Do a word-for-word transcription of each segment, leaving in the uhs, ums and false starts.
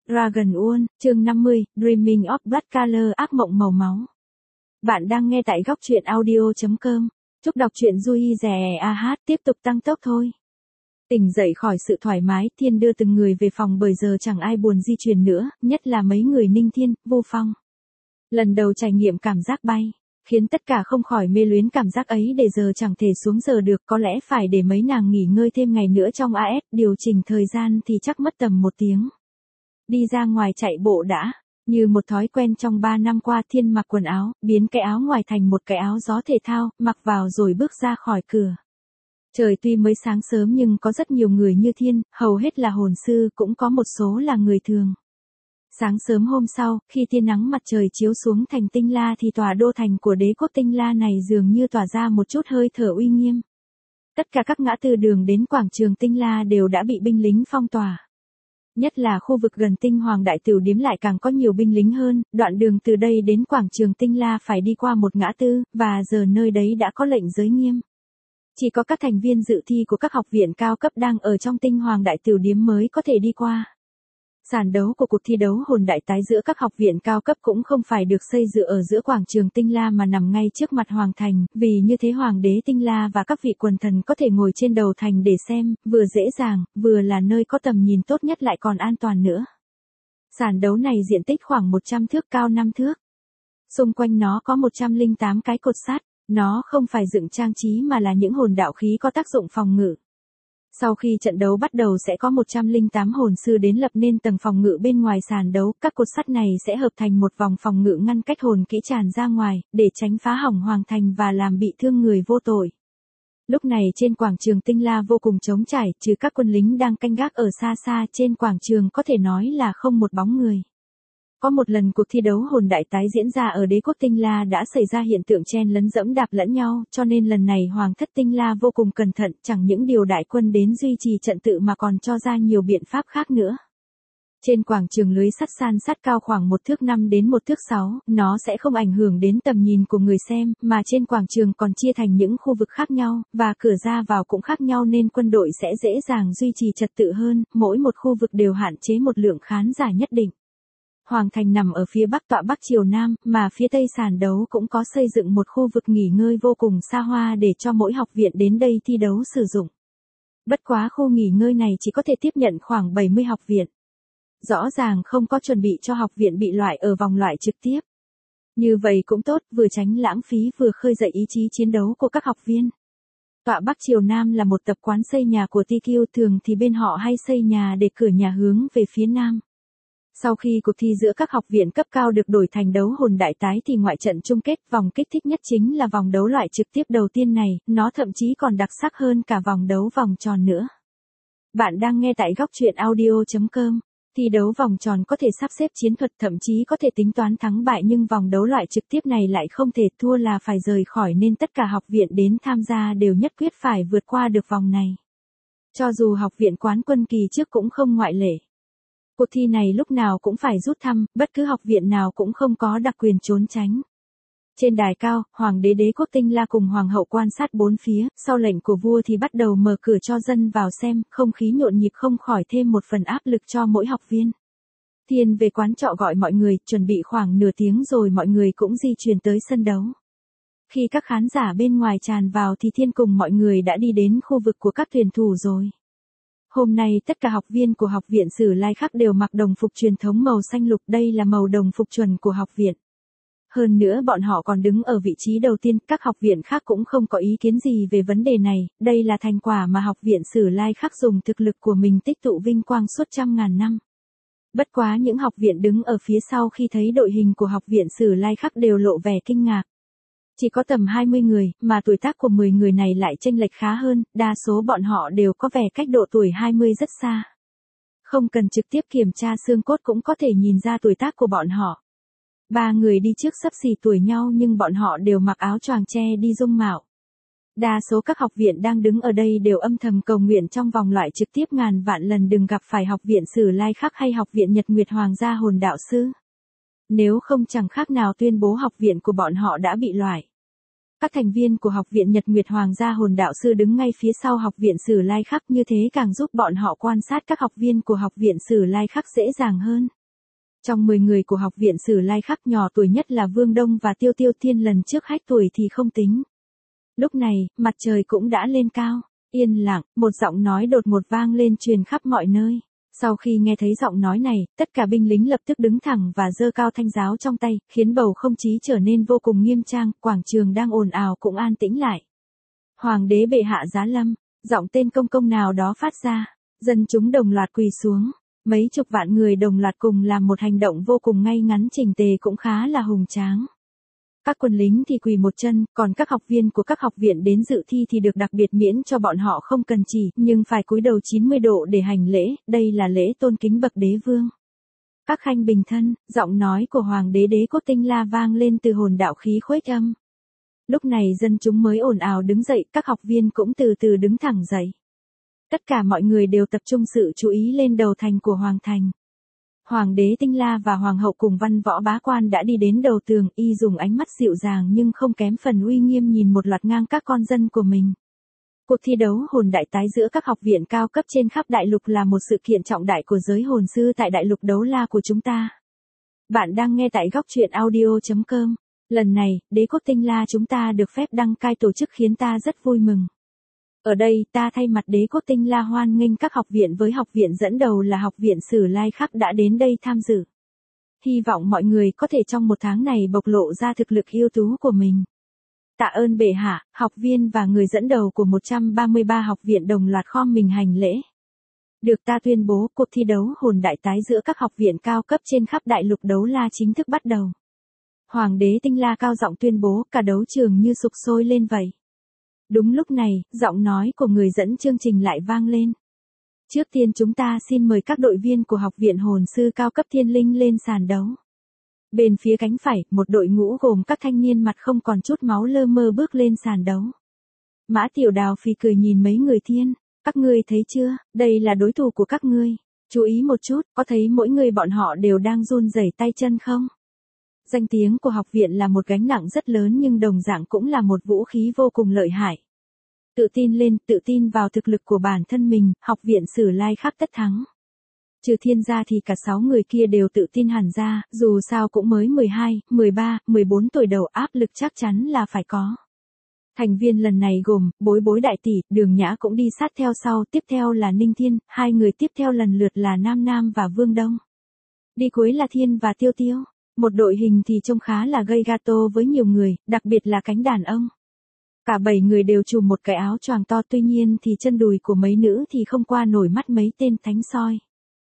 Dragon World, chương năm mươi, Dreaming of Blood Color, ác mộng màu máu. Bạn đang nghe tại góc truyện audio chấm com. Chúc đọc truyện vui vẻ a hát tiếp tục tăng tốc thôi. Tỉnh dậy khỏi sự thoải mái, Thiên đưa từng người về phòng bởi giờ chẳng ai buồn di chuyển nữa, nhất là mấy người Ninh Thiên, Vô Phong. Lần đầu trải nghiệm cảm giác bay, khiến tất cả không khỏi mê luyến cảm giác ấy để giờ chẳng thể xuống giờ được, có lẽ phải để mấy nàng nghỉ ngơi thêm ngày nữa trong a ét, điều chỉnh thời gian thì chắc mất tầm một tiếng. Đi ra ngoài chạy bộ đã, như một thói quen trong ba năm qua Thiên mặc quần áo, biến cái áo ngoài thành một cái áo gió thể thao, mặc vào rồi bước ra khỏi cửa. Trời tuy mới sáng sớm nhưng có rất nhiều người như Thiên, hầu hết là hồn sư, cũng có một số là người thường. Sáng sớm hôm sau, khi tia nắng mặt trời chiếu xuống thành Tinh La thì tòa đô thành của đế quốc Tinh La này dường như tỏa ra một chút hơi thở uy nghiêm. Tất cả các ngã tư đường đến quảng trường Tinh La đều đã bị binh lính phong tỏa. Nhất là khu vực gần Tinh Hoàng Đại Tửu Điếm lại càng có nhiều binh lính hơn, đoạn đường từ đây đến quảng trường Tinh La phải đi qua một ngã tư, và giờ nơi đấy đã có lệnh giới nghiêm. Chỉ có các thành viên dự thi của các học viện cao cấp đang ở trong Tinh Hoàng Đại Tửu Điếm mới có thể đi qua. Sàn đấu của cuộc thi đấu hồn đại tái giữa các học viện cao cấp cũng không phải được xây dựa ở giữa quảng trường Tinh La mà nằm ngay trước mặt Hoàng thành, vì như thế Hoàng đế Tinh La và các vị quần thần có thể ngồi trên đầu thành để xem, vừa dễ dàng, vừa là nơi có tầm nhìn tốt nhất lại còn an toàn nữa. Sàn đấu này diện tích khoảng một trăm thước, cao năm thước. Xung quanh nó có một trăm lẻ tám cái cột sắt, nó không phải dựng trang trí mà là những hồn đạo khí có tác dụng phòng ngự. Sau khi trận đấu bắt đầu sẽ có một trăm lẻ tám hồn sư đến lập nên tầng phòng ngự bên ngoài sàn đấu, các cột sắt này sẽ hợp thành một vòng phòng ngự ngăn cách hồn kỹ tràn ra ngoài, để tránh phá hỏng hoàng thành và làm bị thương người vô tội. Lúc này trên quảng trường Tinh La vô cùng trống trải, trừ các quân lính đang canh gác ở xa xa, trên quảng trường có thể nói là không một bóng người. Có một lần cuộc thi đấu hồn đại tái diễn ra ở đế quốc Tinh La đã xảy ra hiện tượng chen lấn dẫm đạp lẫn nhau, cho nên lần này Hoàng thất Tinh La vô cùng cẩn thận, chẳng những điều đại quân đến duy trì trận tự mà còn cho ra nhiều biện pháp khác nữa. Trên quảng trường lưới sắt san sắt cao khoảng một thước năm đến một thước sáu, nó sẽ không ảnh hưởng đến tầm nhìn của người xem, mà trên quảng trường còn chia thành những khu vực khác nhau, và cửa ra vào cũng khác nhau nên quân đội sẽ dễ dàng duy trì trật tự hơn, mỗi một khu vực đều hạn chế một lượng khán giả nhất định. Hoàng thành nằm ở phía bắc tọa bắc chiều nam, mà phía tây sàn đấu cũng có xây dựng một khu vực nghỉ ngơi vô cùng xa hoa để cho mỗi học viện đến đây thi đấu sử dụng. Bất quá khu nghỉ ngơi này chỉ có thể tiếp nhận khoảng bảy mươi học viện. Rõ ràng không có chuẩn bị cho học viện bị loại ở vòng loại trực tiếp. Như vậy cũng tốt, vừa tránh lãng phí vừa khơi dậy ý chí chiến đấu của các học viên. Tọa bắc chiều nam là một tập quán xây nhà của tê quy, thường thì bên họ hay xây nhà để cửa nhà hướng về phía nam. Sau khi cuộc thi giữa các học viện cấp cao được đổi thành đấu hồn đại tái thì ngoại trận chung kết, vòng kích thích nhất chính là vòng đấu loại trực tiếp đầu tiên này, nó thậm chí còn đặc sắc hơn cả vòng đấu vòng tròn nữa. Bạn đang nghe tại góc truyện audio chấm com. Thi đấu vòng tròn có thể sắp xếp chiến thuật, thậm chí có thể tính toán thắng bại, nhưng vòng đấu loại trực tiếp này lại không thể, thua là phải rời khỏi, nên tất cả học viện đến tham gia đều nhất quyết phải vượt qua được vòng này. Cho dù học viện quán quân kỳ trước cũng không ngoại lệ. Cuộc thi này lúc nào cũng phải rút thăm, bất cứ học viện nào cũng không có đặc quyền trốn tránh. Trên đài cao, Hoàng đế đế quốc Tinh La cùng Hoàng hậu quan sát bốn phía, sau lệnh của vua thì bắt đầu mở cửa cho dân vào xem, không khí nhộn nhịp không khỏi thêm một phần áp lực cho mỗi học viên. Thiên về quán trọ gọi mọi người, chuẩn bị khoảng nửa tiếng rồi mọi người cũng di chuyển tới sân đấu. Khi các khán giả bên ngoài tràn vào thì Thiên cùng mọi người đã đi đến khu vực của các tuyển thủ rồi. Hôm nay tất cả học viên của học viện Sử Lai Khắc đều mặc đồng phục truyền thống màu xanh lục, đây là màu đồng phục chuẩn của học viện. Hơn nữa bọn họ còn đứng ở vị trí đầu tiên, các học viện khác cũng không có ý kiến gì về vấn đề này, đây là thành quả mà học viện Sử Lai Khắc dùng thực lực của mình tích tụ vinh quang suốt trăm ngàn năm. Bất quá những học viện đứng ở phía sau khi thấy đội hình của học viện Sử Lai Khắc đều lộ vẻ kinh ngạc. Chỉ có tầm hai mươi người, mà tuổi tác của mười người này lại chênh lệch khá hơn, đa số bọn họ đều có vẻ cách độ tuổi hai mươi rất xa. Không cần trực tiếp kiểm tra xương cốt cũng có thể nhìn ra tuổi tác của bọn họ. Ba người đi trước xấp xỉ tuổi nhau nhưng bọn họ đều mặc áo choàng che đi dung mạo. Đa số các học viện đang đứng ở đây đều âm thầm cầu nguyện trong vòng loại trực tiếp ngàn vạn lần đừng gặp phải học viện Sử Lai Khắc hay học viện Nhật Nguyệt Hoàng gia hồn đạo sư. Nếu không chẳng khác nào tuyên bố học viện của bọn họ đã bị loại. Các thành viên của học viện Nhật Nguyệt Hoàng gia hồn đạo sư đứng ngay phía sau học viện Sử Lai Khắc, như thế càng giúp bọn họ quan sát các học viên của học viện Sử Lai Khắc dễ dàng hơn. Trong mười người của học viện Sử Lai Khắc, nhỏ tuổi nhất là Vương Đông và Tiêu Tiêu Thiên, lần trước hách tuổi thì không tính. Lúc này, mặt trời cũng đã lên cao. Yên lặng, một giọng nói đột ngột vang lên truyền khắp mọi nơi. Sau khi nghe thấy giọng nói này, tất cả binh lính lập tức đứng thẳng và giơ cao thanh giáo trong tay, khiến bầu không khí trở nên vô cùng nghiêm trang, quảng trường đang ồn ào cũng an tĩnh lại. Hoàng đế bệ hạ giá lâm, giọng tên công công nào đó phát ra, dân chúng đồng loạt quỳ xuống, mấy chục vạn người đồng loạt cùng làm một hành động vô cùng ngay ngắn chỉnh tề cũng khá là hùng tráng. Các quân lính thì quỳ một chân, còn các học viên của các học viện đến dự thi thì được đặc biệt miễn cho bọn họ không cần chỉ, nhưng phải cúi đầu chín mươi độ để hành lễ, đây là lễ tôn kính bậc đế vương. Các khanh bình thân, giọng nói của Hoàng đế Đế Quốc Tinh La vang lên từ hồn đạo khí khuếch âm. Lúc này dân chúng mới ồn ào đứng dậy, các học viên cũng từ từ đứng thẳng dậy. Tất cả mọi người đều tập trung sự chú ý lên đầu thành của Hoàng thành. Hoàng đế Tinh La và Hoàng hậu cùng văn võ bá quan đã đi đến đầu tường, y dùng ánh mắt dịu dàng nhưng không kém phần uy nghiêm nhìn một loạt ngang các con dân của mình. Cuộc thi đấu hồn đại tái giữa các học viện cao cấp trên khắp đại lục là một sự kiện trọng đại của giới hồn sư tại đại lục đấu la của chúng ta. Bạn đang nghe tại góc truyện audio chấm com. Lần này, Đế quốc Tinh La chúng ta được phép đăng cai tổ chức khiến ta rất vui mừng. Ở đây, ta thay mặt Đế quốc Tinh La hoan nghênh các học viện với học viện dẫn đầu là học viện Sử Lai Khắc đã đến đây tham dự. Hy vọng mọi người có thể trong một tháng này bộc lộ ra thực lực ưu tú của mình. Tạ ơn bệ hạ, học viên và người dẫn đầu của một trăm ba mươi ba học viện đồng loạt khom mình hành lễ. Được ta tuyên bố, cuộc thi đấu hồn đại tái giữa các học viện cao cấp trên khắp đại lục đấu la chính thức bắt đầu. Hoàng đế Tinh La cao giọng tuyên bố, cả đấu trường như sục sôi lên vậy. Đúng lúc này, giọng nói của người dẫn chương trình lại vang lên. Trước tiên chúng ta xin mời các đội viên của học viện hồn sư cao cấp Thiên Linh lên sàn đấu. Bên phía cánh phải, một đội ngũ gồm các thanh niên mặt không còn chút máu lơ mơ bước lên sàn đấu. Mã Tiểu Đào phì cười nhìn mấy người thiên, các ngươi thấy chưa, đây là đối thủ của các ngươi. Chú ý một chút, có thấy mỗi người bọn họ đều đang run rẩy tay chân không? Danh tiếng của học viện là một gánh nặng rất lớn nhưng đồng dạng cũng là một vũ khí vô cùng lợi hại. Tự tin lên, tự tin vào thực lực của bản thân mình, học viện Sử Lai Khắc tất thắng. Trừ Thiên ra thì cả sáu người kia đều tự tin hẳn ra, dù sao cũng mới mười hai, mười ba, mười bốn tuổi đầu, áp lực chắc chắn là phải có. Thành viên lần này gồm, Bối Bối đại tỷ, Đường Nhã cũng đi sát theo sau, tiếp theo là Ninh Thiên, hai người tiếp theo lần lượt là Nam Nam và Vương Đông. Đi cuối là Thiên và Tiêu Tiêu. Một đội hình thì trông khá là gây gato với nhiều người, đặc biệt là cánh đàn ông. Cả bảy người đều trùm một cái áo choàng to, tuy nhiên thì chân đùi của mấy nữ thì không qua nổi mắt mấy tên thánh soi.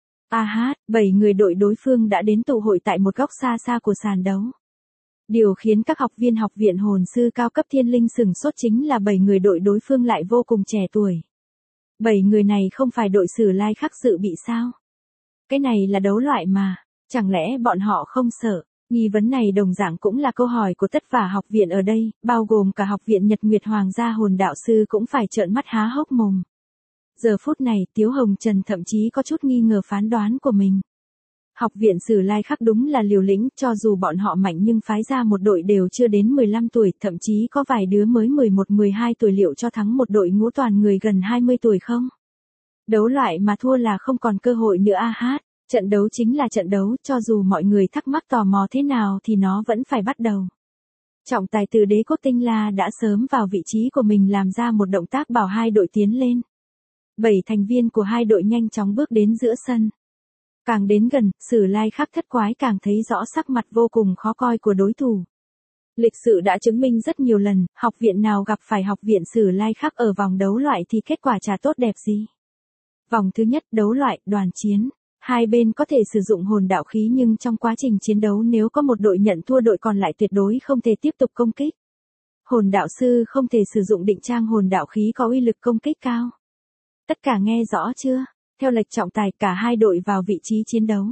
A hát, bảy người đội đối phương đã đến tụ hội tại một góc xa xa của sàn đấu. Điều khiến các học viên học viện hồn sư cao cấp Thiên Linh sửng sốt chính là bảy người đội đối phương lại vô cùng trẻ tuổi. Bảy người này không phải đội Sử Lai Khắc dự bị sao? Cái này là đấu loại mà, chẳng lẽ bọn họ không sợ? Nghi vấn này đồng dạng cũng là câu hỏi của tất cả học viện ở đây, bao gồm cả học viện Nhật Nguyệt Hoàng gia hồn đạo sư cũng phải trợn mắt há hốc mồm. Giờ phút này, Tiếu Hồng Trần thậm chí có chút nghi ngờ phán đoán của mình. Học viện Sử Lai Khắc đúng là liều lĩnh, cho dù bọn họ mạnh nhưng phái ra một đội đều chưa đến mười lăm tuổi, thậm chí có vài đứa mới mười một mười hai tuổi, liệu cho thắng một đội ngũ toàn người gần hai mươi tuổi không? Đấu loại mà thua là không còn cơ hội nữa a hát. Trận đấu chính là trận đấu, cho dù mọi người thắc mắc tò mò thế nào thì nó vẫn phải bắt đầu. Trọng tài từ Đế quốc Tinh La đã sớm vào vị trí của mình làm ra một động tác bảo hai đội tiến lên. Bảy thành viên của hai đội nhanh chóng bước đến giữa sân. Càng đến gần, Sử Lai Khắc thất quái càng thấy rõ sắc mặt vô cùng khó coi của đối thủ. Lịch sử đã chứng minh rất nhiều lần, học viện nào gặp phải học viện Sử Lai Khắc ở vòng đấu loại thì kết quả chả tốt đẹp gì. Vòng thứ nhất, đấu loại, đoàn chiến. Hai bên có thể sử dụng hồn đạo khí nhưng trong quá trình chiến đấu nếu có một đội nhận thua, đội còn lại tuyệt đối không thể tiếp tục công kích. Hồn đạo sư không thể sử dụng định trang hồn đạo khí có uy lực công kích cao. Tất cả nghe rõ chưa? Theo lệch trọng tài, cả hai đội vào vị trí chiến đấu.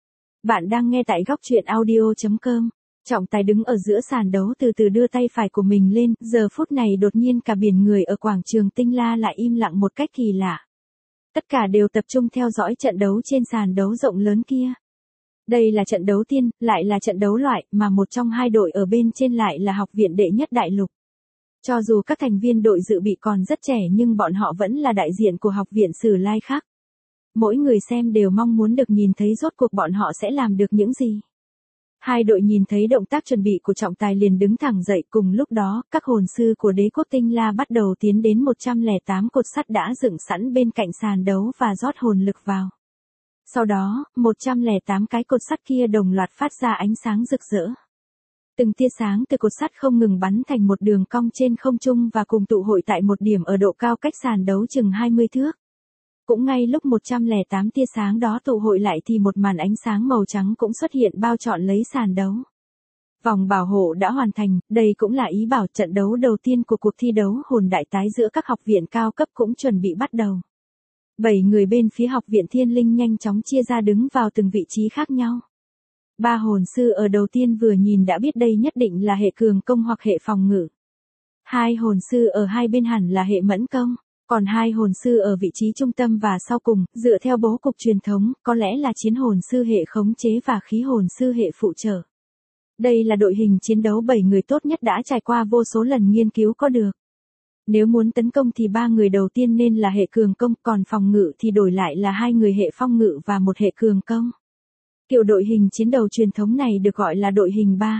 Bạn đang nghe tại góc truyện audio chấm com. Trọng tài đứng ở giữa sàn đấu từ từ đưa tay phải của mình lên, giờ phút này đột nhiên cả biển người ở quảng trường Tinh La lại im lặng một cách kỳ lạ. Tất cả đều tập trung theo dõi trận đấu trên sàn đấu rộng lớn kia. Đây là trận đấu tiên, lại là trận đấu loại, mà một trong hai đội ở bên trên lại là học viện đệ nhất đại lục. Cho dù các thành viên đội dự bị còn rất trẻ nhưng bọn họ vẫn là đại diện của học viện Sử Lai Khắc. Mỗi người xem đều mong muốn được nhìn thấy rốt cuộc bọn họ sẽ làm được những gì. Hai đội nhìn thấy động tác chuẩn bị của trọng tài liền đứng thẳng dậy, cùng lúc đó, các hồn sư của đế quốc Tinh La bắt đầu tiến đến một trăm lẻ tám cột sắt đã dựng sẵn bên cạnh sàn đấu và rót hồn lực vào. Sau đó, một trăm lẻ tám cái cột sắt kia đồng loạt phát ra ánh sáng rực rỡ. Từng tia sáng từ cột sắt không ngừng bắn thành một đường cong trên không trung và cùng tụ hội tại một điểm ở độ cao cách sàn đấu chừng hai mươi thước. Cũng ngay lúc một trăm lẻ tám tia sáng đó tụ hội lại thì một màn ánh sáng màu trắng cũng xuất hiện bao trọn lấy sàn đấu. Vòng bảo hộ đã hoàn thành, đây cũng là ý bảo trận đấu đầu tiên của cuộc thi đấu hồn đại tái giữa các học viện cao cấp cũng chuẩn bị bắt đầu. Bảy người bên phía học viện Thiên Linh nhanh chóng chia ra đứng vào từng vị trí khác nhau. Ba hồn sư ở đầu tiên vừa nhìn đã biết đây nhất định là hệ cường công hoặc hệ phòng ngự. Hai hồn sư ở hai bên hẳn là hệ mẫn công. Còn hai hồn sư ở vị trí trung tâm và sau cùng, dựa theo bố cục truyền thống, có lẽ là chiến hồn sư hệ khống chế và khí hồn sư hệ phụ trợ. Đây là đội hình chiến đấu bảy người tốt nhất đã trải qua vô số lần nghiên cứu có được. Nếu muốn tấn công thì ba người đầu tiên nên là hệ cường công, còn phòng ngự thì đổi lại là hai người hệ phong ngự và một hệ cường công. Kiểu đội hình chiến đấu truyền thống này được gọi là đội hình ba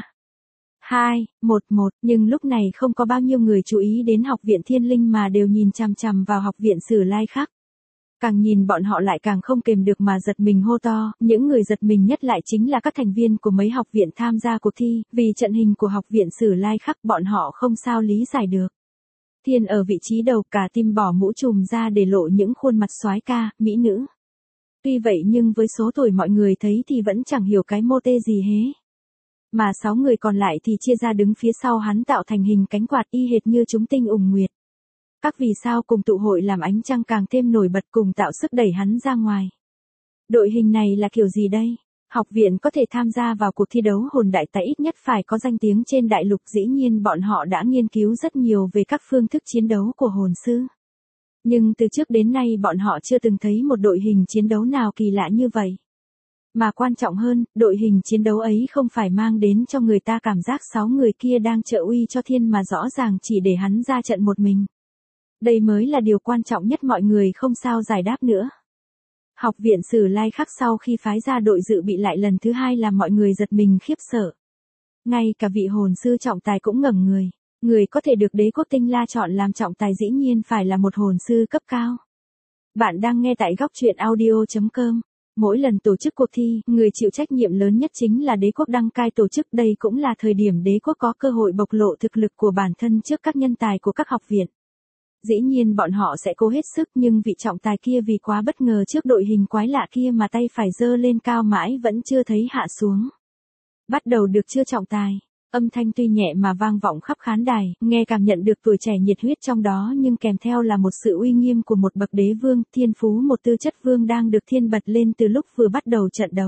hai một một, nhưng lúc này không có bao nhiêu người chú ý đến học viện Thiên Linh mà đều nhìn chằm chằm vào học viện Sử Lai Khắc. Càng nhìn bọn họ lại càng không kềm được mà giật mình hô to, những người giật mình nhất lại chính là các thành viên của mấy học viện tham gia cuộc thi, vì trận hình của học viện Sử Lai Khắc bọn họ không sao lý giải được. Thiên ở vị trí đầu, cả team bỏ mũ trùm ra để lộ những khuôn mặt soái ca, mỹ nữ. Tuy vậy nhưng với số tuổi mọi người thấy thì vẫn chẳng hiểu cái mô tê gì hế. Mà sáu người còn lại thì chia ra đứng phía sau hắn tạo thành hình cánh quạt y hệt như chúng tinh ùng nguyệt. Các vì sao cùng tụ hội làm ánh trăng càng thêm nổi bật cùng tạo sức đẩy hắn ra ngoài. Đội hình này là kiểu gì đây? Học viện có thể tham gia vào cuộc thi đấu hồn đại tái ít nhất phải có danh tiếng trên đại lục, dĩ nhiên bọn họ đã nghiên cứu rất nhiều về các phương thức chiến đấu của hồn sư. Nhưng từ trước đến nay bọn họ chưa từng thấy một đội hình chiến đấu nào kỳ lạ như vậy. Mà quan trọng hơn, đội hình chiến đấu ấy không phải mang đến cho người ta cảm giác sáu người kia đang trợ uy cho Thiên mà rõ ràng chỉ để hắn ra trận một mình. Đây mới là điều quan trọng nhất mọi người không sao giải đáp nữa. Học viện Sử Lai Khắc sau khi phái ra đội dự bị lại lần thứ hai làm mọi người giật mình khiếp sợ. Ngay cả vị hồn sư trọng tài cũng ngẩng người. Người có thể được đế quốc Tinh La chọn làm trọng tài dĩ nhiên phải là một hồn sư cấp cao. Bạn đang nghe tại góc truyện audio chấm com. Mỗi lần tổ chức cuộc thi, người chịu trách nhiệm lớn nhất chính là đế quốc đăng cai tổ chức. Đây cũng là thời điểm đế quốc có cơ hội bộc lộ thực lực của bản thân trước các nhân tài của các học viện. Dĩ nhiên bọn họ sẽ cố hết sức, nhưng vị trọng tài kia vì quá bất ngờ trước đội hình quái lạ kia mà tay phải giơ lên cao mãi vẫn chưa thấy hạ xuống. Bắt đầu được chưa trọng tài? Âm thanh tuy nhẹ mà vang vọng khắp khán đài, nghe cảm nhận được tuổi trẻ nhiệt huyết trong đó, nhưng kèm theo là một sự uy nghiêm của một bậc đế vương, thiên phú một tư chất vương đang được thiên bật lên từ lúc vừa bắt đầu trận đấu.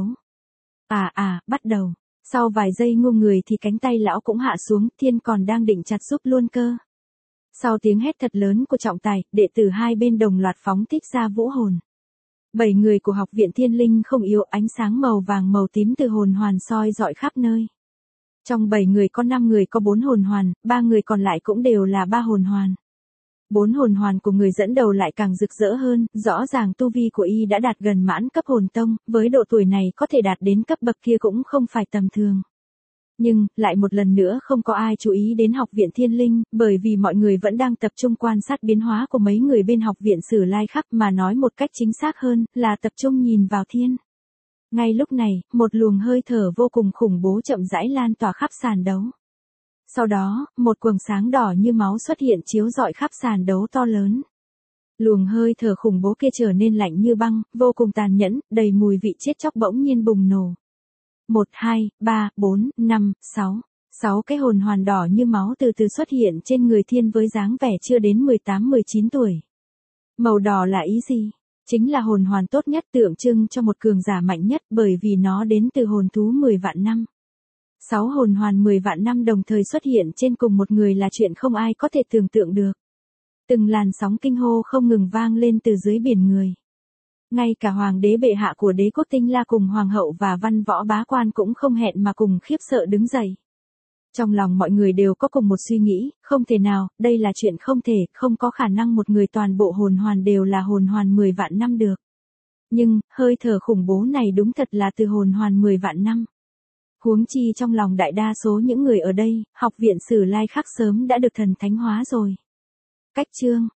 À à, bắt đầu. Sau vài giây ngu người thì cánh tay lão cũng hạ xuống, Thiên còn đang định chặt giúp luôn cơ. Sau tiếng hét thật lớn của trọng tài, đệ tử hai bên đồng loạt phóng thích ra vũ hồn. Bảy người của học viện Thiên Linh không yếu, ánh sáng màu vàng màu tím từ hồn hoàn soi rọi khắp nơi. Trong bảy người có năm người có bốn hồn hoàn, ba người còn lại cũng đều là ba hồn hoàn. Bốn hồn hoàn của người dẫn đầu lại càng rực rỡ hơn, rõ ràng tu vi của y đã đạt gần mãn cấp hồn tông, với độ tuổi này có thể đạt đến cấp bậc kia cũng không phải tầm thường. Nhưng, lại một lần nữa không có ai chú ý đến học viện Thiên Linh, bởi vì mọi người vẫn đang tập trung quan sát biến hóa của mấy người bên học viện Sử Lai Khắc, mà nói một cách chính xác hơn, là tập trung nhìn vào Thiên. Ngay lúc này, một luồng hơi thở vô cùng khủng bố chậm rãi lan tỏa khắp sàn đấu. Sau đó, một quầng sáng đỏ như máu xuất hiện chiếu rọi khắp sàn đấu to lớn. Luồng hơi thở khủng bố kia trở nên lạnh như băng, vô cùng tàn nhẫn, đầy mùi vị chết chóc bỗng nhiên bùng nổ. Một, hai, ba, bốn, năm, sáu. Sáu cái hồn hoàn đỏ như máu từ từ xuất hiện trên người Thiên với dáng vẻ chưa đến mười tám mười chín tuổi. Màu đỏ là ý gì? Chính là hồn hoàn tốt nhất, tượng trưng cho một cường giả mạnh nhất, bởi vì nó đến từ hồn thú mười vạn năm. Sáu hồn hoàn mười vạn năm đồng thời xuất hiện trên cùng một người là chuyện không ai có thể tưởng tượng được. Từng làn sóng kinh hô không ngừng vang lên từ dưới biển người. Ngay cả hoàng đế bệ hạ của đế quốc Tinh La cùng hoàng hậu và văn võ bá quan cũng không hẹn mà cùng khiếp sợ đứng dậy. Trong lòng mọi người đều có cùng một suy nghĩ, không thể nào, đây là chuyện không thể, không có khả năng một người toàn bộ hồn hoàn đều là hồn hoàn mười vạn năm được. Nhưng, hơi thở khủng bố này đúng thật là từ hồn hoàn mười vạn năm. Huống chi trong lòng đại đa số những người ở đây, học viện Sử Lai Khắc sớm đã được thần thánh hóa rồi. Cách chương